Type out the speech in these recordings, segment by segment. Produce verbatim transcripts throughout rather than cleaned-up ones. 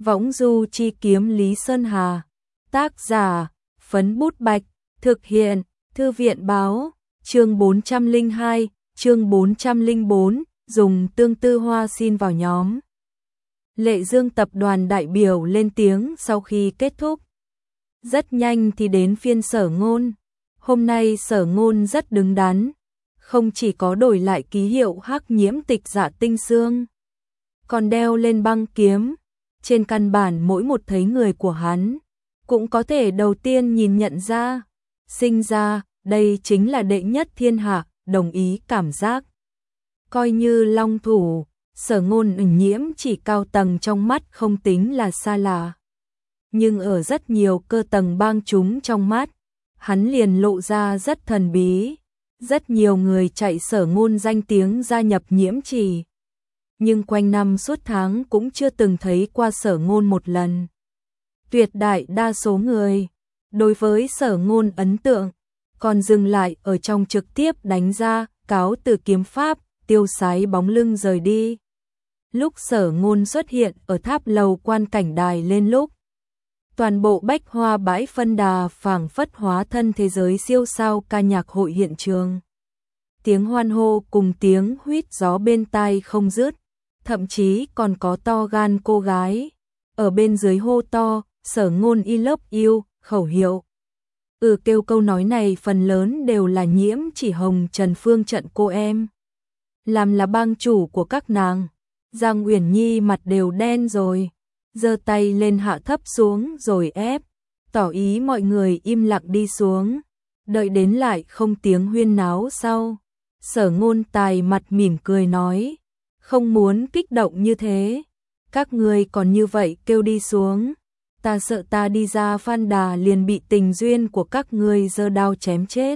Võng du chi kiếm Lý Sơn Hà. Tác giả, Phấn Bút Bạch. Thực hiện, Thư viện báo. Chương bốn trăm lẻ hai, chương bốn trăm lẻ bốn, dùng tương tư hoa xin vào nhóm. Lệ Dương tập đoàn đại biểu lên tiếng sau khi kết thúc. Rất nhanh thì đến phiên Sở Ngôn. Hôm nay Sở Ngôn rất đứng đắn, không chỉ có đổi lại ký hiệu hắc nhiễm tịch dạ tinh xương, còn đeo lên băng kiếm. Trên căn bản mỗi một thấy người của hắn, cũng có thể đầu tiên nhìn nhận ra, sinh ra, đây chính là đệ nhất thiên hạ, đồng ý cảm giác. Coi như long thủ, Sở Ngôn ẩn nhiễm chỉ cao tầng trong mắt không tính là xa lạ. Nhưng ở rất nhiều cơ tầng bang chúng trong mắt, hắn liền lộ ra rất thần bí. Rất nhiều người chạy Sở Ngôn danh tiếng gia nhập nhiễm trì, nhưng quanh năm suốt tháng cũng chưa từng thấy qua Sở Ngôn một lần. Tuyệt đại đa số người đối với Sở Ngôn ấn tượng còn dừng lại ở trong trực tiếp đánh ra cáo từ kiếm pháp, tiêu sái bóng lưng rời đi. Lúc Sở Ngôn xuất hiện ở tháp lầu quan cảnh đài lên lúc, toàn bộ bách hoa bãi phân đà phảng phất hóa thân thế giới siêu sao ca nhạc hội hiện trường. Tiếng hoan hô cùng tiếng huýt gió bên tai không dứt, thậm chí còn có to gan cô gái ở bên dưới hô to, Sở Ngôn I love you, khẩu hiệu. Ừ, kêu câu nói này phần lớn đều là nhiễm chỉ Hồng Trần Phương trận cô em. Làm là bang chủ của các nàng, Giang Uyển Nhi mặt đều đen rồi, giơ tay lên hạ thấp xuống rồi ép, tỏ ý mọi người im lặng đi xuống, đợi đến lại không tiếng huyên náo sau. Sở Ngôn tài mặt mỉm cười nói, không muốn kích động như thế, các người còn như vậy kêu đi xuống, ta sợ ta đi ra Phan Đà liền bị tình duyên của các người giơ đao chém chết.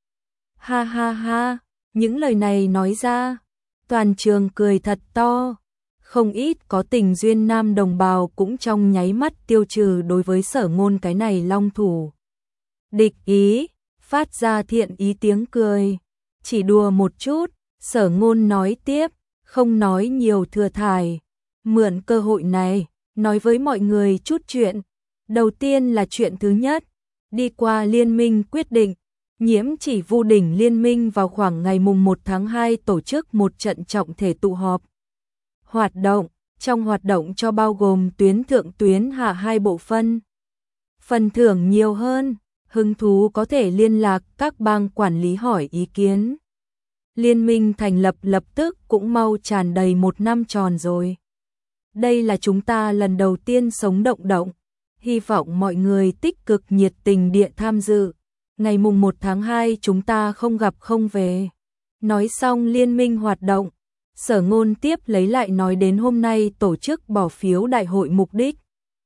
Ha ha ha, những lời này nói ra, toàn trường cười thật to, không ít có tình duyên nam đồng bào cũng trong nháy mắt tiêu trừ đối với Sở Ngôn cái này long thủ. Địch ý, phát ra thiện ý tiếng cười, chỉ đùa một chút, Sở Ngôn nói tiếp, không nói nhiều thừa thải, mượn cơ hội này, nói với mọi người chút chuyện. Đầu tiên là chuyện thứ nhất, đi qua liên minh quyết định, nhiễm chỉ Vu đỉnh liên minh vào khoảng ngày mùng một tháng hai tổ chức một trận trọng thể tụ họp. Hoạt động, trong hoạt động cho bao gồm tuyến thượng tuyến hạ hai bộ phân. Phần thưởng nhiều hơn, hứng thú có thể liên lạc các bang quản lý hỏi ý kiến. Liên minh thành lập lập tức cũng mau tràn đầy một năm tròn rồi. Đây là chúng ta lần đầu tiên sống động động, hy vọng mọi người tích cực nhiệt tình địa tham dự. Ngày mùng một tháng hai chúng ta không gặp không về. Nói xong liên minh hoạt động, Sở Ngôn tiếp lấy lại nói đến hôm nay tổ chức bỏ phiếu đại hội mục đích.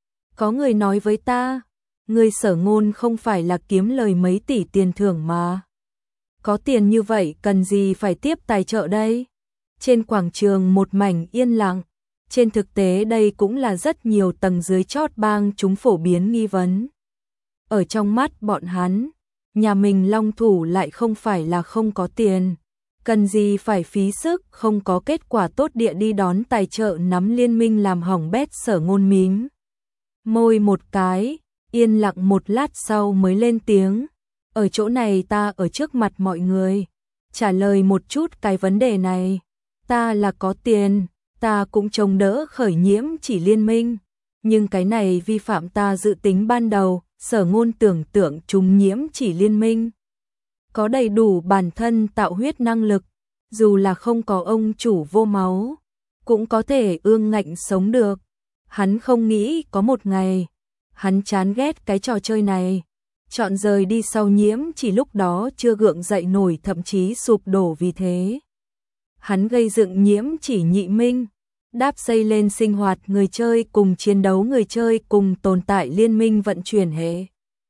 Có người nói với ta, người Sở Ngôn không phải là kiếm lời mấy tỷ tiền thưởng mà. Có tiền như vậy cần gì phải tiếp tài trợ đây? Trên quảng trường một mảnh yên lặng. Trên thực tế đây cũng là rất nhiều tầng dưới chót bang chúng phổ biến nghi vấn. Ở trong mắt bọn hắn, nhà mình long thủ lại không phải là không có tiền. Cần gì phải phí sức không có kết quả tốt địa đi đón tài trợ nắm liên minh làm hỏng bét. Sở Ngôn mím môi một cái, yên lặng một lát sau mới lên tiếng. Ở chỗ này ta ở trước mặt mọi người trả lời một chút cái vấn đề này. Ta là có tiền, ta cũng chống đỡ khởi nhiễm chỉ liên minh, nhưng cái này vi phạm ta dự tính ban đầu. Sở Ngôn tưởng tượng chúng nhiễm chỉ liên minh có đầy đủ bản thân tạo huyết năng lực, dù là không có ông chủ vô máu, cũng có thể ương ngạnh sống được. Hắn không nghĩ có một ngày, hắn chán ghét cái trò chơi này, chọn rời đi sau nhiễm chỉ lúc đó chưa gượng dậy nổi, thậm chí sụp đổ. Vì thế, hắn gây dựng nhiễm chỉ nhị minh, đáp xây lên sinh hoạt người chơi cùng chiến đấu người chơi cùng tồn tại liên minh vận chuyển hệ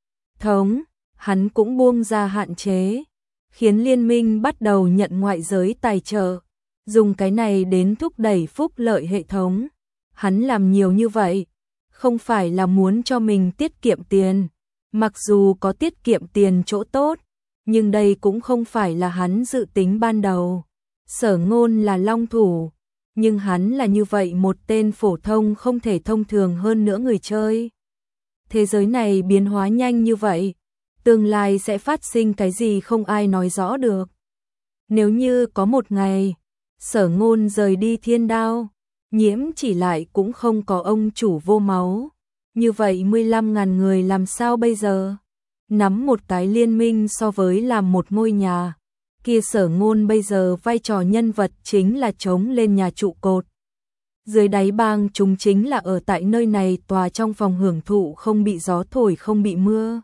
thống. Hắn cũng buông ra hạn chế, khiến liên minh bắt đầu nhận ngoại giới tài trợ, dùng cái này đến thúc đẩy phúc lợi hệ thống. Hắn làm nhiều như vậy, không phải là muốn cho mình tiết kiệm tiền, mặc dù có tiết kiệm tiền chỗ tốt, nhưng đây cũng không phải là hắn dự tính ban đầu. Sở Ngôn là long thủ, Nhưng hắn là như vậy một tên phổ thông không thể thông thường hơn nữa người chơi. Thế giới này biến hóa nhanh như vậy, tương lai sẽ phát sinh cái gì không ai nói rõ được. Nếu như có một ngày, Sở Ngôn rời đi Thiên Đao, Nhiễm Chỉ lại cũng không có ông chủ Vô Máu. Như vậy mười lăm ngàn người làm sao bây giờ? Nắm một cái liên minh so với làm một ngôi nhà. Kia Sở Ngôn bây giờ vai trò nhân vật chính là chống lên nhà trụ cột. Dưới đáy bang chúng chính là ở tại nơi này tòa trong phòng hưởng thụ không bị gió thổi không bị mưa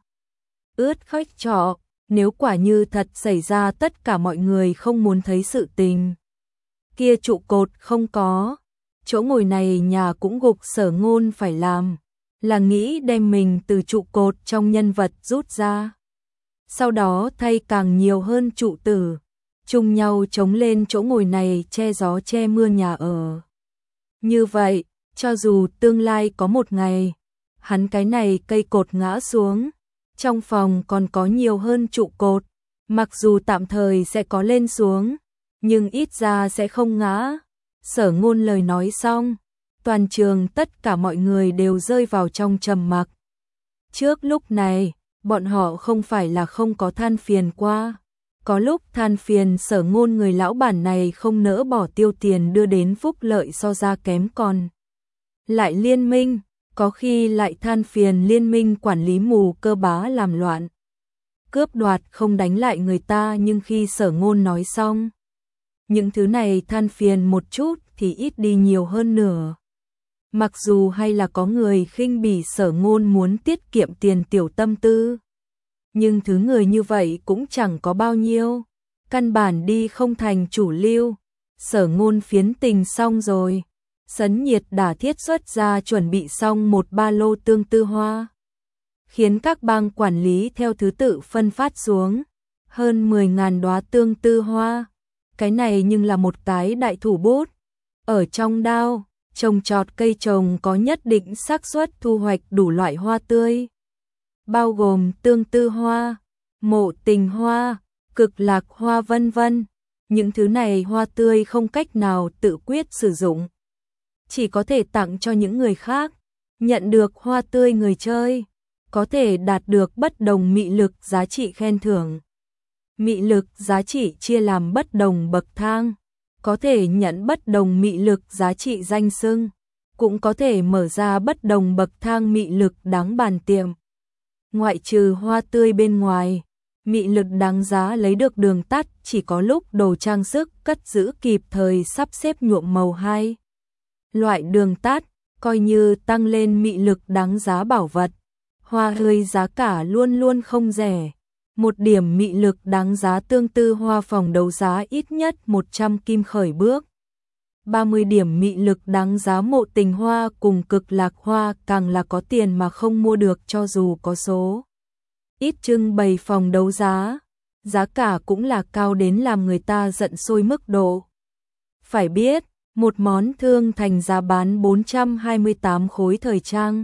ướt khách trọ. Nếu quả như thật xảy ra tất cả mọi người không muốn thấy sự tình, kia trụ cột không có, chỗ ngồi này nhà cũng gục. Sở Ngôn phải làm là nghĩ đem mình từ trụ cột trong nhân vật rút ra, sau đó thay càng nhiều hơn trụ tử, chung nhau chống lên chỗ ngồi này che gió che mưa nhà ở. Như vậy, cho dù tương lai có một ngày, hắn cái này cây cột ngã xuống, trong phòng còn có nhiều hơn trụ cột, mặc dù tạm thời sẽ có lên xuống, nhưng ít ra sẽ không ngã. Sở Ngôn lời nói xong, toàn trường tất cả mọi người đều rơi vào trong trầm mặc. Trước lúc này, bọn họ không phải là không có than phiền qua. Có lúc than phiền Sở Ngôn người lão bản này không nỡ bỏ tiêu tiền đưa đến phúc lợi so ra kém còn. Lại liên minh, có khi lại than phiền liên minh quản lý mù cơ bá làm loạn. Cướp đoạt không đánh lại người ta, nhưng khi Sở Ngôn nói xong, những thứ này than phiền một chút thì ít đi nhiều hơn nửa. Mặc dù hay là có người khinh bỉ Sở Ngôn muốn tiết kiệm tiền tiểu tâm tư, nhưng thứ người như vậy cũng chẳng có bao nhiêu, căn bản đi không thành chủ lưu. Sở Ngôn phiến tình xong rồi, Sấn Nhiệt đả thiết xuất ra chuẩn bị xong một ba lô tương tư hoa, khiến các bang quản lý theo thứ tự phân phát xuống hơn mười ngàn đóa tương tư hoa. Cái này nhưng là một cái đại thủ bút. Ở trong đao, trồng trọt cây trồng có nhất định xác suất thu hoạch đủ loại hoa tươi, bao gồm tương tư hoa, mộ tình hoa, cực lạc hoa vân vân. Những thứ này hoa tươi không cách nào tự quyết sử dụng, chỉ có thể tặng cho những người khác. Nhận được hoa tươi người chơi có thể đạt được bất đồng mị lực giá trị khen thưởng. Mị lực giá trị chia làm bất đồng bậc thang, có thể nhận bất đồng mị lực giá trị danh xưng, cũng có thể mở ra bất đồng bậc thang mị lực đáng bàn tiệm. Ngoại trừ hoa tươi bên ngoài, mị lực đáng giá lấy được đường tắt chỉ có lúc đồ trang sức cất giữ kịp thời sắp xếp nhuộm màu hai loại đường tắt, coi như tăng lên mị lực đáng giá bảo vật. Hoa hơi giá cả luôn luôn không rẻ. Một điểm mị lực đáng giá tương tư hoa phòng đấu giá ít nhất một trăm kim khởi bước. ba mươi điểm mị lực đáng giá mộ tình hoa cùng cực lạc hoa càng là có tiền mà không mua được, cho dù có số ít trưng bày phòng đấu giá, giá cả cũng là cao đến làm người ta giận sôi mức độ. Phải biết, một món thương thành giá bán bốn trăm hai mươi tám khối thời trang,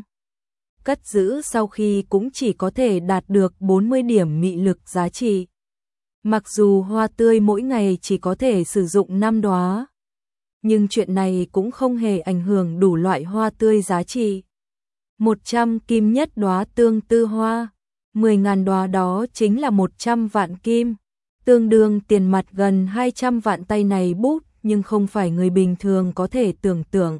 cất giữ sau khi cũng chỉ có thể đạt được bốn mươi điểm mị lực giá trị. Mặc dù hoa tươi mỗi ngày chỉ có thể sử dụng năm đóa, nhưng chuyện này cũng không hề ảnh hưởng đủ loại hoa tươi giá trị. một trăm kim nhất đóa tương tư hoa, mười ngàn đóa đó chính là một trăm vạn kim, tương đương tiền mặt gần hai trăm vạn. Tay này bút nhưng không phải người bình thường có thể tưởng tượng.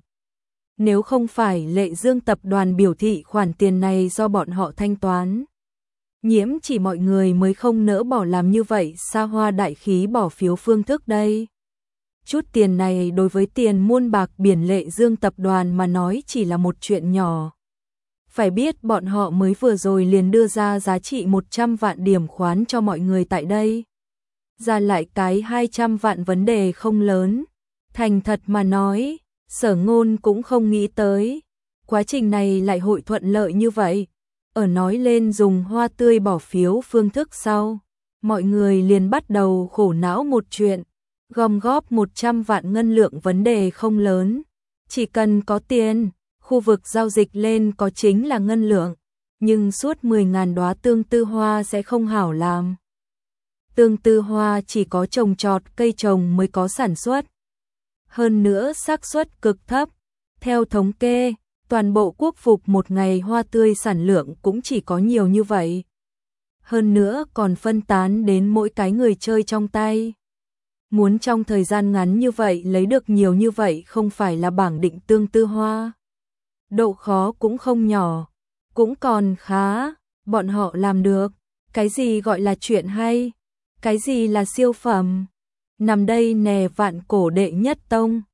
Nếu không phải Lệ Dương tập đoàn biểu thị khoản tiền này do bọn họ thanh toán, Nhiễm Chỉ mọi người mới không nỡ bỏ làm như vậy xa hoa đại khí bỏ phiếu phương thức đây. Chút tiền này đối với tiền muôn bạc biển Lệ Dương tập đoàn mà nói chỉ là một chuyện nhỏ. Phải biết bọn họ mới vừa rồi liền đưa ra giá trị một trăm vạn điểm khoán cho mọi người tại đây. Ra lại cái hai trăm vạn vấn đề không lớn. Thành thật mà nói, Sở Ngôn cũng không nghĩ tới quá trình này lại hội thuận lợi như vậy. Ở nói lên dùng hoa tươi bỏ phiếu phương thức sau, mọi người liền bắt đầu khổ não một chuyện. Gom góp một trăm vạn ngân lượng vấn đề không lớn, chỉ cần có tiền, khu vực giao dịch lên có chính là ngân lượng, nhưng suốt mười ngàn đóa tương tư hoa sẽ không hảo làm. Tương tư hoa chỉ có trồng trọt cây trồng mới có sản xuất. hơn nữa xác suất cực thấp. Theo thống kê, toàn bộ quốc phục một ngày hoa tươi sản lượng cũng chỉ có nhiều như vậy. Hơn nữa còn phân tán đến mỗi cái người chơi trong tay. Muốn trong thời gian ngắn như vậy lấy được nhiều như vậy không phải là bảng định tương tư hoa. Độ khó cũng không nhỏ, cũng còn khá, bọn họ làm được. Cái gì gọi là chuyện hay? Cái gì là siêu phẩm? Nằm đây nè vạn cổ đệ nhất tông.